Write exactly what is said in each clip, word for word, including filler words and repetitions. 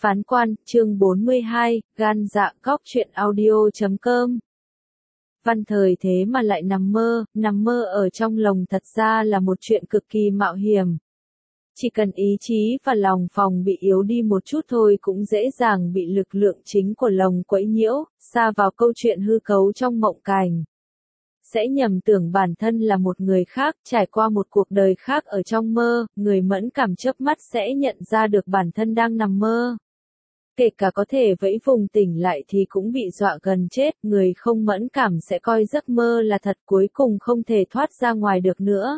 Phán quan, chương bốn mươi hai, gan dạ góc chuyện audio chấm com. Văn Thời thế mà lại nằm mơ, nằm mơ ở trong lồng thật ra là một chuyện cực kỳ mạo hiểm. Chỉ cần ý chí và lòng phòng bị yếu đi một chút thôi cũng dễ dàng bị lực lượng chính của lồng quấy nhiễu, sa vào câu chuyện hư cấu trong mộng cảnh. Sẽ nhầm tưởng bản thân là một người khác, trải qua một cuộc đời khác ở trong mơ, người mẫn cảm chớp mắt sẽ nhận ra được bản thân đang nằm mơ. Kể cả có thể vẫy vùng tỉnh lại thì cũng bị dọa gần chết, người không mẫn cảm sẽ coi giấc mơ là thật, cuối cùng không thể thoát ra ngoài được nữa.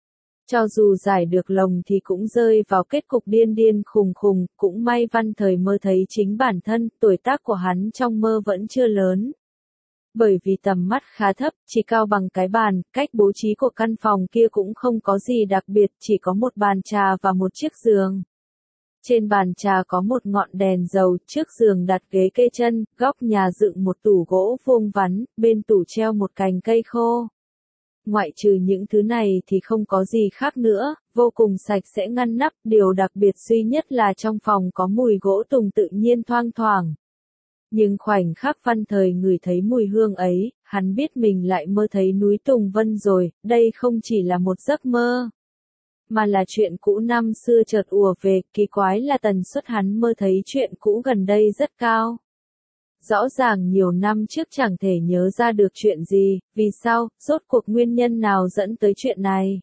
Cho dù giải được lồng thì cũng rơi vào kết cục điên điên khùng khùng, cũng may Văn Thời mơ thấy chính bản thân, tuổi tác của hắn trong mơ vẫn chưa lớn. Bởi vì tầm mắt khá thấp, chỉ cao bằng cái bàn, cách bố trí của căn phòng kia cũng không có gì đặc biệt, chỉ có một bàn trà và một chiếc giường. Trên bàn trà có một ngọn đèn dầu, trước giường đặt ghế kê chân, góc nhà dựng một tủ gỗ vuông vắn, bên tủ treo một cành cây khô. Ngoại trừ những thứ này thì không có gì khác nữa, vô cùng sạch sẽ ngăn nắp, điều đặc biệt duy nhất là trong phòng có mùi gỗ tùng tự nhiên thoang thoảng. Nhưng khoảnh khắc Văn Thời ngửi thấy mùi hương ấy, hắn biết mình lại mơ thấy núi Tùng Vân rồi, đây không chỉ là một giấc mơ, mà là chuyện cũ năm xưa chợt ùa về, kỳ quái là tần suất hắn mơ thấy chuyện cũ gần đây rất cao. Rõ ràng nhiều năm trước chẳng thể nhớ ra được chuyện gì, vì sao, rốt cuộc nguyên nhân nào dẫn tới chuyện này.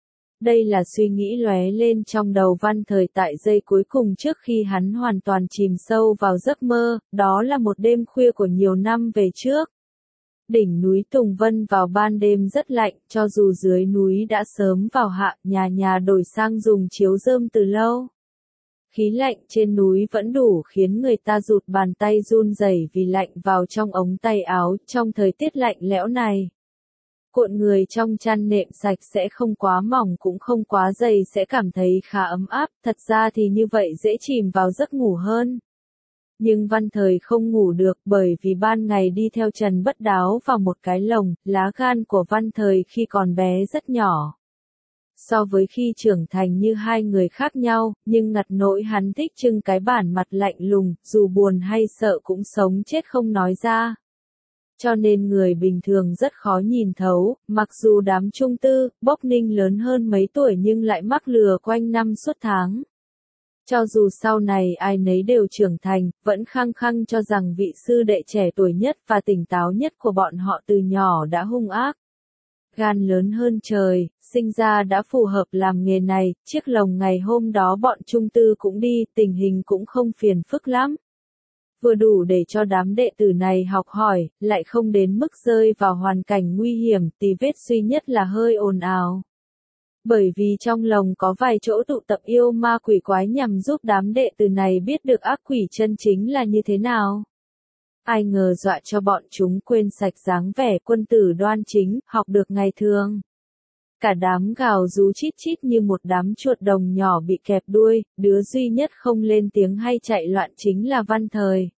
Đây là suy nghĩ lóe lên trong đầu Văn Thời tại giây cuối cùng trước khi hắn hoàn toàn chìm sâu vào giấc mơ, đó là một đêm khuya của nhiều năm về trước. Đỉnh núi Tùng Vân vào ban đêm rất lạnh, cho dù dưới núi đã sớm vào hạ, nhà nhà đổi sang dùng chiếu rơm từ lâu. Khí lạnh trên núi vẫn đủ khiến người ta rụt bàn tay run rẩy vì lạnh vào trong ống tay áo trong thời tiết lạnh lẽo này. Cuộn người trong chăn nệm sạch sẽ không quá mỏng cũng không quá dày sẽ cảm thấy khá ấm áp, thật ra thì như vậy dễ chìm vào giấc ngủ hơn. Nhưng Văn Thời không ngủ được bởi vì ban ngày đi theo Trần Bất Đáo vào một cái lồng, lá gan của Văn Thời khi còn bé rất nhỏ. So với khi trưởng thành như hai người khác nhau, nhưng ngặt nỗi hắn thích trưng cái bản mặt lạnh lùng, dù buồn hay sợ cũng sống chết không nói ra. Cho nên người bình thường rất khó nhìn thấu, mặc dù đám Trung Tư, Bốc Ninh lớn hơn mấy tuổi nhưng lại mắc lừa quanh năm suốt tháng. Cho dù sau này ai nấy đều trưởng thành, vẫn khăng khăng cho rằng vị sư đệ trẻ tuổi nhất và tỉnh táo nhất của bọn họ từ nhỏ đã hung ác. Gan lớn hơn trời, sinh ra đã phù hợp làm nghề này, chiếc lồng ngày hôm đó bọn Trung Tư cũng đi, tình hình cũng không phiền phức lắm. Vừa đủ để cho đám đệ tử này học hỏi, lại không đến mức rơi vào hoàn cảnh nguy hiểm, tì vết duy nhất là hơi ồn ào. Bởi vì trong lồng có vài chỗ tụ tập yêu ma quỷ quái nhằm giúp đám đệ tử này biết được ác quỷ chân chính là như thế nào. Ai ngờ dọa cho bọn chúng quên sạch dáng vẻ quân tử đoan chính, học được ngày thường. Cả đám gào rú chít chít như một đám chuột đồng nhỏ bị kẹp đuôi, đứa duy nhất không lên tiếng hay chạy loạn chính là Văn Thời.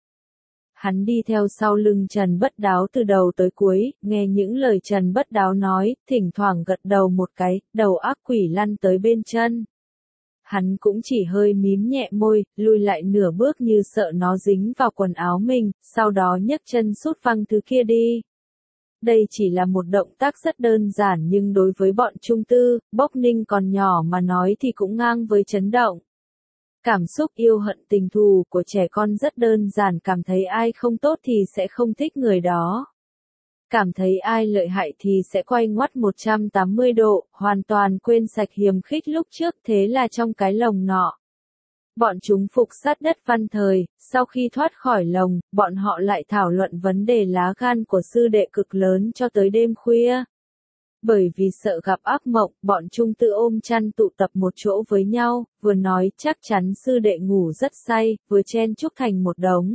Hắn đi theo sau lưng Trần Bất Đáo từ đầu tới cuối, nghe những lời Trần Bất Đáo nói, thỉnh thoảng gật đầu một cái, đầu ác quỷ lăn tới bên chân. Hắn cũng chỉ hơi mím nhẹ môi, lùi lại nửa bước như sợ nó dính vào quần áo mình, sau đó nhấc chân sút văng thứ kia đi. Đây chỉ là một động tác rất đơn giản nhưng đối với bọn Trung Tư, Bốc Ninh còn nhỏ mà nói thì cũng ngang với chấn động. Cảm xúc yêu hận tình thù của trẻ con rất đơn giản, cảm thấy ai không tốt thì sẽ không thích người đó. Cảm thấy ai lợi hại thì sẽ quay ngoắt một trăm tám mươi độ, hoàn toàn quên sạch hiềm khích lúc trước, thế là trong cái lồng nọ. Bọn chúng phục sát đất Văn Thời, sau khi thoát khỏi lồng, bọn họ lại thảo luận vấn đề lá gan của sư đệ cực lớn cho tới đêm khuya. Bởi vì sợ gặp ác mộng, bọn Trung Tư ôm chăn tụ tập một chỗ với nhau, vừa nói chắc chắn sư đệ ngủ rất say, vừa chen chúc thành một đống.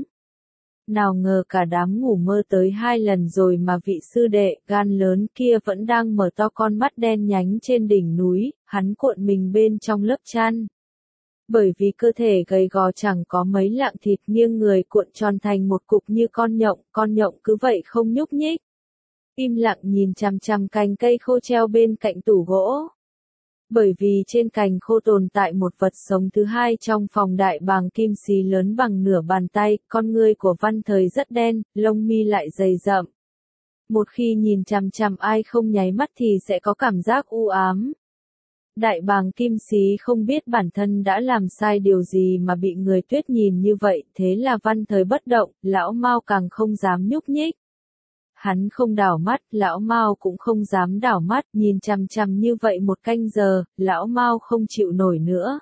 Nào ngờ cả đám ngủ mơ tới hai lần rồi mà vị sư đệ gan lớn kia vẫn đang mở to con mắt đen nhánh trên đỉnh núi, hắn cuộn mình bên trong lớp chăn. Bởi vì cơ thể gầy gò chẳng có mấy lạng thịt, nghiêng người cuộn tròn thành một cục như con nhộng, con nhộng cứ vậy không nhúc nhích. Im lặng nhìn chằm chằm cành cây khô treo bên cạnh tủ gỗ. Bởi vì trên cành khô tồn tại một vật sống thứ hai trong phòng đại bàng kim xí lớn bằng nửa bàn tay, con ngươi của Văn Thời rất đen, lông mi lại dày rậm. Một khi nhìn chằm chằm ai không nháy mắt thì sẽ có cảm giác u ám. Đại bàng kim xí không biết bản thân đã làm sai điều gì mà bị người Tuyết nhìn như vậy, thế là Văn Thời bất động, lão Mao càng không dám nhúc nhích. Hắn không đảo mắt, lão Mao cũng không dám đảo mắt, nhìn chằm chằm như vậy một canh giờ, lão Mao không chịu nổi nữa.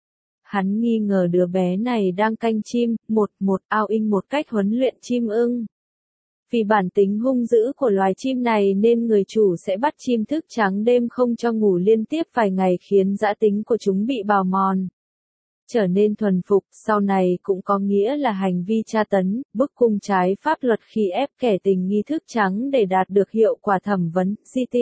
Hắn nghi ngờ đứa bé này đang canh chim, một một ao inh một cách huấn luyện chim ưng. Vì bản tính hung dữ của loài chim này nên người chủ sẽ bắt chim thức trắng đêm không cho ngủ liên tiếp vài ngày khiến dã tính của chúng bị bào mòn. Trở nên thuần phục, sau này cũng có nghĩa là hành vi tra tấn, bức cung trái pháp luật khi ép kẻ tình nghi thức trắng để đạt được hiệu quả thẩm vấn, giê tê.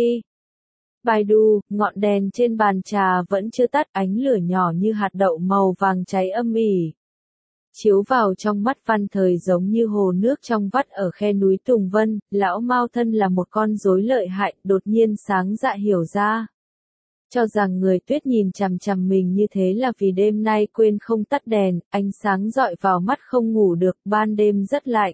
Baidu, ngọn đèn trên bàn trà vẫn chưa tắt, ánh lửa nhỏ như hạt đậu màu vàng cháy âm ỉ. Chiếu vào trong mắt Văn Thời giống như hồ nước trong vắt ở khe núi Tùng Vân, lão Mao thân là một con rối lợi hại, đột nhiên sáng dạ hiểu ra. Cho rằng người Tuyết nhìn chằm chằm mình như thế là vì đêm nay quên không tắt đèn, ánh sáng dọi vào mắt không ngủ được, ban đêm rất lạnh.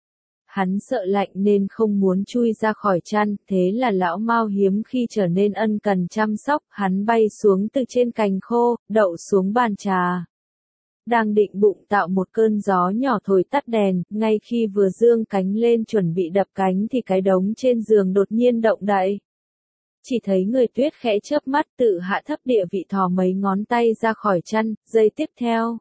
Hắn sợ lạnh nên không muốn chui ra khỏi chăn, thế là lão Mao hiếm khi trở nên ân cần chăm sóc, hắn bay xuống từ trên cành khô, đậu xuống bàn trà. Đang định bụng tạo một cơn gió nhỏ thổi tắt đèn, ngay khi vừa dương cánh lên chuẩn bị đập cánh thì cái đống trên giường đột nhiên động đậy. Chỉ thấy người Tuyết khẽ chớp mắt tự hạ thấp địa vị thò mấy ngón tay ra khỏi chăn, giây tiếp theo.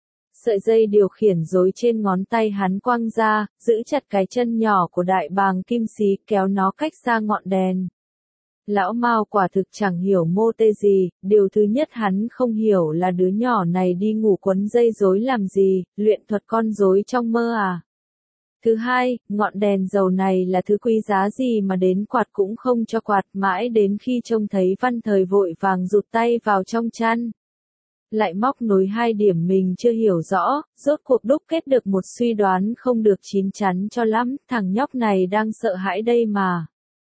Sợi dây điều khiển rối trên ngón tay hắn quăng ra, giữ chặt cái chân nhỏ của đại bàng kim xí kéo nó cách xa ngọn đèn. Lão Mao quả thực chẳng hiểu mô tê gì, điều thứ nhất hắn không hiểu là đứa nhỏ này đi ngủ quấn dây rối làm gì, luyện thuật con rối trong mơ à. Thứ hai, ngọn đèn dầu này là thứ quý giá gì mà đến quạt cũng không cho quạt, mãi đến khi trông thấy Văn Thời vội vàng rụt tay vào trong chăn. Lại móc nối hai điểm mình chưa hiểu rõ, rốt cuộc đúc kết được một suy đoán không được chín chắn cho lắm, thằng nhóc này đang sợ hãi đây mà.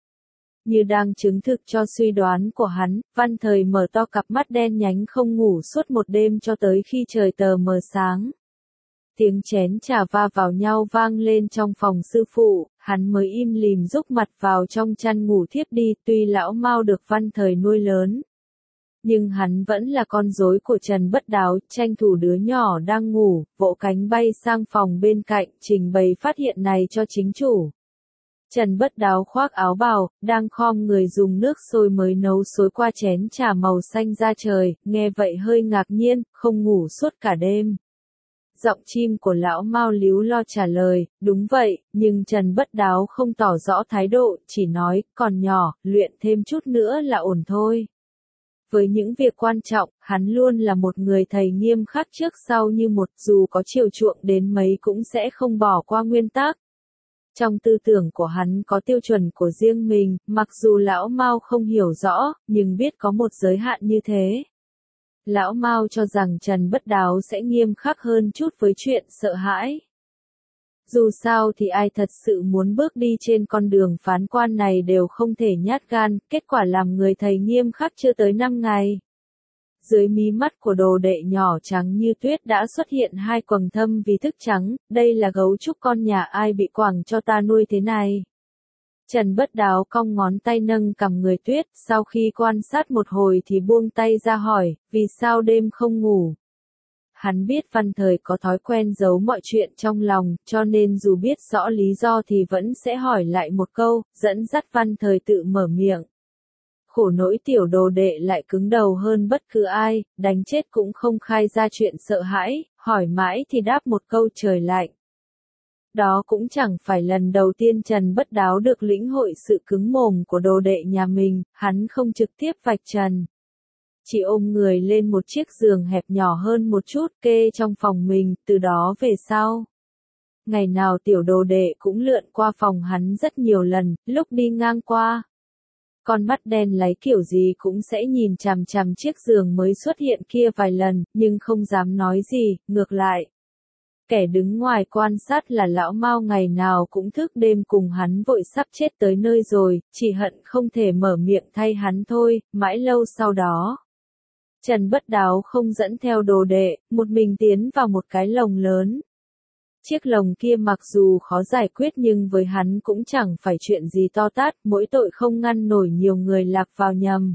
Như đang chứng thực cho suy đoán của hắn, Văn Thời mở to cặp mắt đen nhánh không ngủ suốt một đêm cho tới khi trời tờ mờ sáng. Tiếng chén trà va vào nhau vang lên trong phòng sư phụ, hắn mới im lìm rúc mặt vào trong chăn ngủ thiếp đi, tuy lão Mao được Văn Thời nuôi lớn. Nhưng hắn vẫn là con rối của Trần Bất Đáo, tranh thủ đứa nhỏ đang ngủ, vỗ cánh bay sang phòng bên cạnh, trình bày phát hiện này cho chính chủ. Trần Bất Đáo khoác áo bào, đang khom người dùng nước sôi mới nấu xối qua chén trà màu xanh da trời, nghe vậy hơi ngạc nhiên, không ngủ suốt cả đêm. Giọng chim của lão Mao líu lo trả lời, đúng vậy, nhưng Trần Bất Đáo không tỏ rõ thái độ, chỉ nói, còn nhỏ, luyện thêm chút nữa là ổn thôi. Với những việc quan trọng, hắn luôn là một người thầy nghiêm khắc trước sau như một, dù có chiều chuộng đến mấy cũng sẽ không bỏ qua nguyên tắc. Trong tư tưởng của hắn có tiêu chuẩn của riêng mình, mặc dù lão Mao không hiểu rõ, nhưng biết có một giới hạn như thế. Lão Mao cho rằng Trần Bất Đáo sẽ nghiêm khắc hơn chút với chuyện sợ hãi. Dù sao thì ai thật sự muốn bước đi trên con đường phán quan này đều không thể nhát gan, kết quả làm người thầy nghiêm khắc chưa tới năm ngày. Dưới mí mắt của đồ đệ nhỏ trắng như tuyết đã xuất hiện hai quầng thâm vì thức trắng, đây là gấu trúc con nhà ai bị quẳng cho ta nuôi thế này. Trần Bất Đáo cong ngón tay nâng cằm người Tuyết, sau khi quan sát một hồi thì buông tay ra hỏi, vì sao đêm không ngủ? Hắn biết Văn Thời có thói quen giấu mọi chuyện trong lòng, cho nên dù biết rõ lý do thì vẫn sẽ hỏi lại một câu, dẫn dắt Văn Thời tự mở miệng. Khổ nỗi tiểu đồ đệ lại cứng đầu hơn bất cứ ai, đánh chết cũng không khai ra chuyện sợ hãi, hỏi mãi thì đáp một câu trời lạnh. Đó cũng chẳng phải lần đầu tiên Trần Bất Đáo được lĩnh hội sự cứng mồm của đồ đệ nhà mình, hắn không trực tiếp vạch trần. Chỉ ôm người lên một chiếc giường hẹp nhỏ hơn một chút kê trong phòng mình, từ đó về sau. Ngày nào tiểu đồ đệ cũng lượn qua phòng hắn rất nhiều lần, lúc đi ngang qua. Con mắt đen láy kiểu gì cũng sẽ nhìn chằm chằm chiếc giường mới xuất hiện kia vài lần, nhưng không dám nói gì, ngược lại. Kẻ đứng ngoài quan sát là lão Mao ngày nào cũng thức đêm cùng hắn vội sắp chết tới nơi rồi, chỉ hận không thể mở miệng thay hắn thôi, mãi lâu sau đó. Trần Bất Đáo không dẫn theo đồ đệ, một mình tiến vào một cái lồng lớn. Chiếc lồng kia mặc dù khó giải quyết nhưng với hắn cũng chẳng phải chuyện gì to tát, mỗi tội không ngăn nổi nhiều người lạc vào nhầm.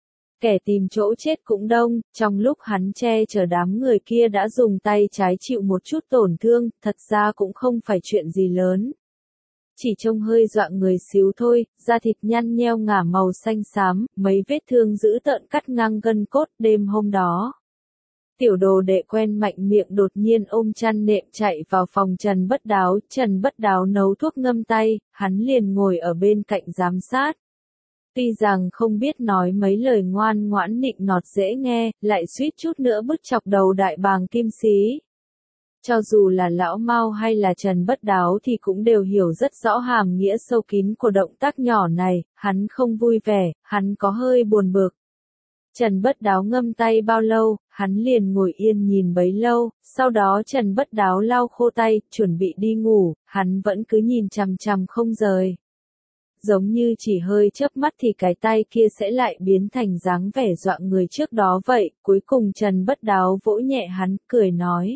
Kẻ tìm chỗ chết cũng đông, trong lúc hắn che chở đám người kia đã dùng tay trái chịu một chút tổn thương, thật ra cũng không phải chuyện gì lớn. Chỉ trông hơi dọa người xíu thôi, da thịt nhăn nheo ngả màu xanh xám, mấy vết thương dữ tợn cắt ngang gân cốt đêm hôm đó. Tiểu đồ đệ quen mạnh miệng đột nhiên ôm chăn nệm chạy vào phòng Trần Bất Đáo, Trần Bất Đáo nấu thuốc ngâm tay, hắn liền ngồi ở bên cạnh giám sát. Tuy rằng không biết nói mấy lời ngoan ngoãn nịnh nọt dễ nghe, lại suýt chút nữa bứt chọc đầu đại bàng Kim Xí. Cho dù là lão Mao hay là Trần Bất Đáo thì cũng đều hiểu rất rõ hàm nghĩa sâu kín của động tác nhỏ này, hắn không vui vẻ, hắn có hơi buồn bực. Trần Bất Đáo ngâm tay bao lâu, hắn liền ngồi yên nhìn bấy lâu, sau đó Trần Bất Đáo lau khô tay, chuẩn bị đi ngủ, hắn vẫn cứ nhìn chằm chằm không rời. Giống như chỉ hơi chớp mắt thì cái tay kia sẽ lại biến thành dáng vẻ dọa người trước đó vậy, cuối cùng Trần Bất Đáo vỗ nhẹ hắn, cười nói.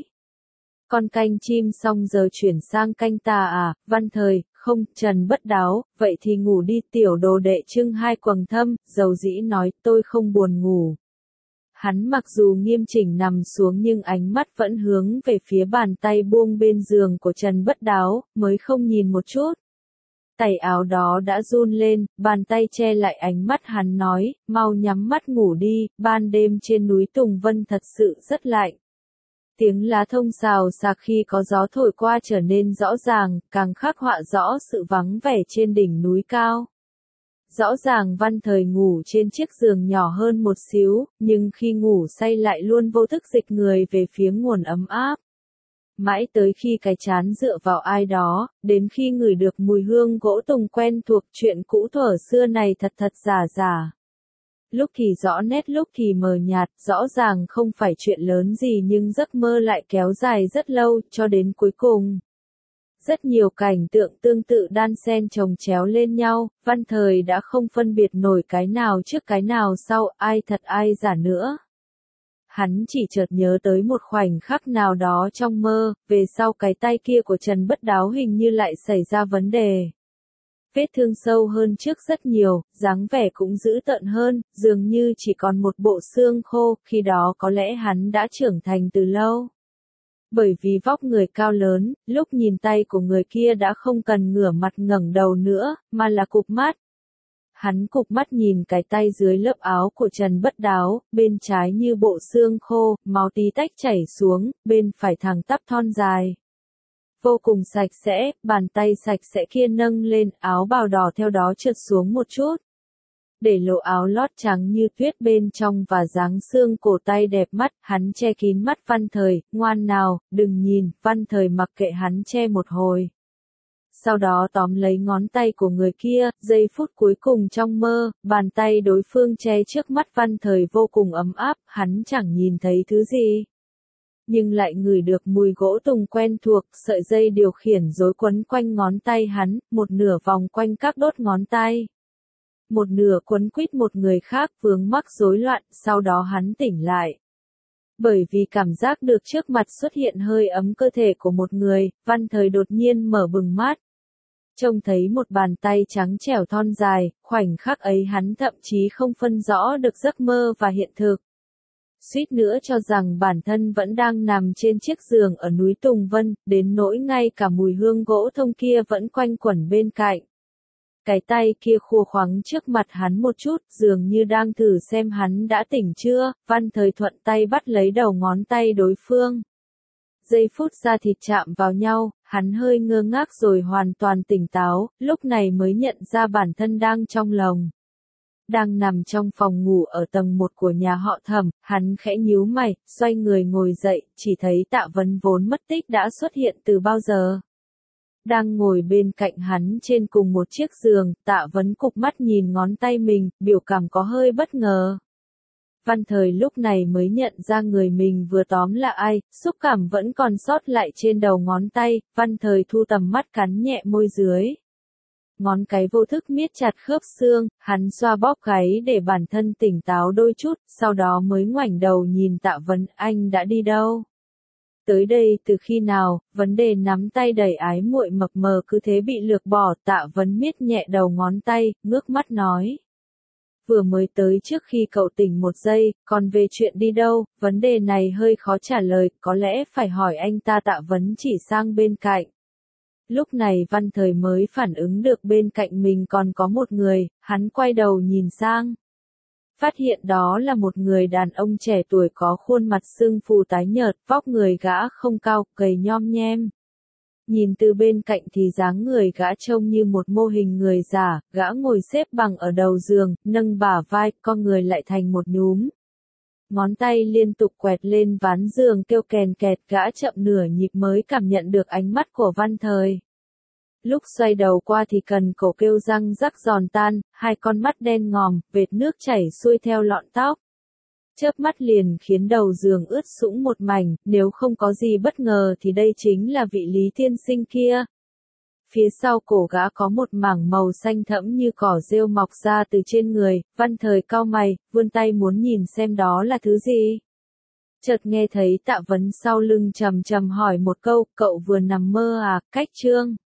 Con canh chim xong giờ chuyển sang canh ta à, Văn Thời, không, Trần Bất Đáo, vậy thì ngủ đi. Tiểu đồ đệ trưng hai quầng thâm, dầu dĩ nói, tôi không buồn ngủ. Hắn mặc dù nghiêm chỉnh nằm xuống nhưng ánh mắt vẫn hướng về phía bàn tay buông bên giường của Trần Bất Đáo, mới không nhìn một chút. Tay áo đó đã run lên, bàn tay che lại ánh mắt hắn nói, mau nhắm mắt ngủ đi, ban đêm trên núi Tùng Vân thật sự rất lạnh. Tiếng lá thông xào xạc khi có gió thổi qua trở nên rõ ràng, càng khắc họa rõ sự vắng vẻ trên đỉnh núi cao. Rõ ràng Văn Thời ngủ trên chiếc giường nhỏ hơn một xíu, nhưng khi ngủ say lại luôn vô thức dịch người về phía nguồn ấm áp. Mãi tới khi cái chán dựa vào ai đó, đến khi ngửi được mùi hương gỗ tùng quen thuộc, chuyện cũ thuở xưa này thật thật giả giả. Lúc thì rõ nét lúc thì mờ nhạt, rõ ràng không phải chuyện lớn gì nhưng giấc mơ lại kéo dài rất lâu, cho đến cuối cùng. Rất nhiều cảnh tượng tương tự đan xen chồng chéo lên nhau, Văn Thời đã không phân biệt nổi cái nào trước cái nào sau, ai thật ai giả nữa. Hắn chỉ chợt nhớ tới một khoảnh khắc nào đó trong mơ, về sau cái tay kia của Trần Bất Đáo hình như lại xảy ra vấn đề. Vết thương sâu hơn trước rất nhiều, dáng vẻ cũng dữ tợn hơn, dường như chỉ còn một bộ xương khô, khi đó có lẽ hắn đã trưởng thành từ lâu. Bởi vì vóc người cao lớn, lúc nhìn tay của người kia đã không cần ngửa mặt ngẩng đầu nữa, mà là cụp mắt. Hắn cụp mắt nhìn cái tay dưới lớp áo của Trần Bất Đáo, bên trái như bộ xương khô, máu tí tách chảy xuống, bên phải thẳng tắp thon dài. Vô cùng sạch sẽ, bàn tay sạch sẽ kia nâng lên, áo bào đỏ theo đó trượt xuống một chút. Để lộ áo lót trắng như tuyết bên trong và dáng xương cổ tay đẹp mắt, hắn che kín mắt Văn Thời, ngoan nào, đừng nhìn, Văn Thời mặc kệ hắn che một hồi. Sau đó tóm lấy ngón tay của người kia, giây phút cuối cùng trong mơ, bàn tay đối phương che trước mắt Văn Thời vô cùng ấm áp, hắn chẳng nhìn thấy thứ gì. Nhưng lại ngửi được mùi gỗ tùng quen thuộc, sợi dây điều khiển rối quấn quanh ngón tay hắn, một nửa vòng quanh các đốt ngón tay. Một nửa quấn quýt một người khác vướng mắc rối loạn, sau đó hắn tỉnh lại. Bởi vì cảm giác được trước mặt xuất hiện hơi ấm cơ thể của một người, Văn Thời đột nhiên mở bừng mắt. Trông thấy một bàn tay trắng trẻo thon dài, khoảnh khắc ấy hắn thậm chí không phân rõ được giấc mơ và hiện thực. Suýt nữa cho rằng bản thân vẫn đang nằm trên chiếc giường ở núi Tùng Vân, đến nỗi ngay cả mùi hương gỗ thông kia vẫn quanh quẩn bên cạnh. Cái tay kia khua khoắng trước mặt hắn một chút, dường như đang thử xem hắn đã tỉnh chưa, Văn Thời thuận tay bắt lấy đầu ngón tay đối phương. Giây phút da thịt chạm vào nhau, hắn hơi ngơ ngác rồi hoàn toàn tỉnh táo, lúc này mới nhận ra bản thân đang trong lồng. Đang nằm trong phòng ngủ ở tầng một của nhà họ Thẩm, hắn khẽ nhíu mày, xoay người ngồi dậy, chỉ thấy Tạ Vấn vốn mất tích đã xuất hiện từ bao giờ. Đang ngồi bên cạnh hắn trên cùng một chiếc giường, Tạ Vấn cụp mắt nhìn ngón tay mình, biểu cảm có hơi bất ngờ. Văn Thời lúc này mới nhận ra người mình vừa tóm là ai, xúc cảm vẫn còn sót lại trên đầu ngón tay, Văn Thời thu tầm mắt cắn nhẹ môi dưới. ngón cái vô thức miết chặt khớp xương, hắn xoa bóp gáy để bản thân tỉnh táo đôi chút, sau đó mới ngoảnh đầu nhìn Tạ Vấn, anh đã đi đâu? Tới đây từ khi nào? Vấn đề nắm tay đầy ái muội mập mờ cứ thế bị lược bỏ. Tạ Vấn miết nhẹ đầu ngón tay, ngước mắt nói. Vừa mới tới trước khi cậu tỉnh một giây, còn về chuyện đi đâu, vấn đề này hơi khó trả lời, có lẽ phải hỏi anh ta. Tạ Vấn chỉ sang bên cạnh. Lúc này Văn Thời mới phản ứng được bên cạnh mình còn có một người, hắn quay đầu nhìn sang. Phát hiện đó là một người đàn ông trẻ tuổi có khuôn mặt sưng phù tái nhợt, vóc người gã không cao, gầy nhom nhem. Nhìn từ bên cạnh thì dáng người gã trông như một mô hình người già, gã ngồi xếp bằng ở đầu giường, nâng bả vai, con người lại thành một nhúm. Ngón tay liên tục quẹt lên ván giường kêu kèn kẹt, gã chậm nửa nhịp mới cảm nhận được ánh mắt của Văn Thời. Lúc xoay đầu qua thì cần cổ kêu răng rắc giòn tan, hai con mắt đen ngòm, vệt nước chảy xuôi theo lọn tóc. Chớp mắt liền khiến đầu giường ướt sũng một mảnh, nếu không có gì bất ngờ thì đây chính là vị Lý tiên sinh kia. Phía sau cổ gã có một mảng màu xanh thẫm như cỏ rêu mọc ra từ trên người, Văn Thời cau mày, vươn tay muốn nhìn xem đó là thứ gì. Chợt nghe thấy Tạ Vấn sau lưng trầm trầm hỏi một câu, cậu vừa nằm mơ à, cách chương.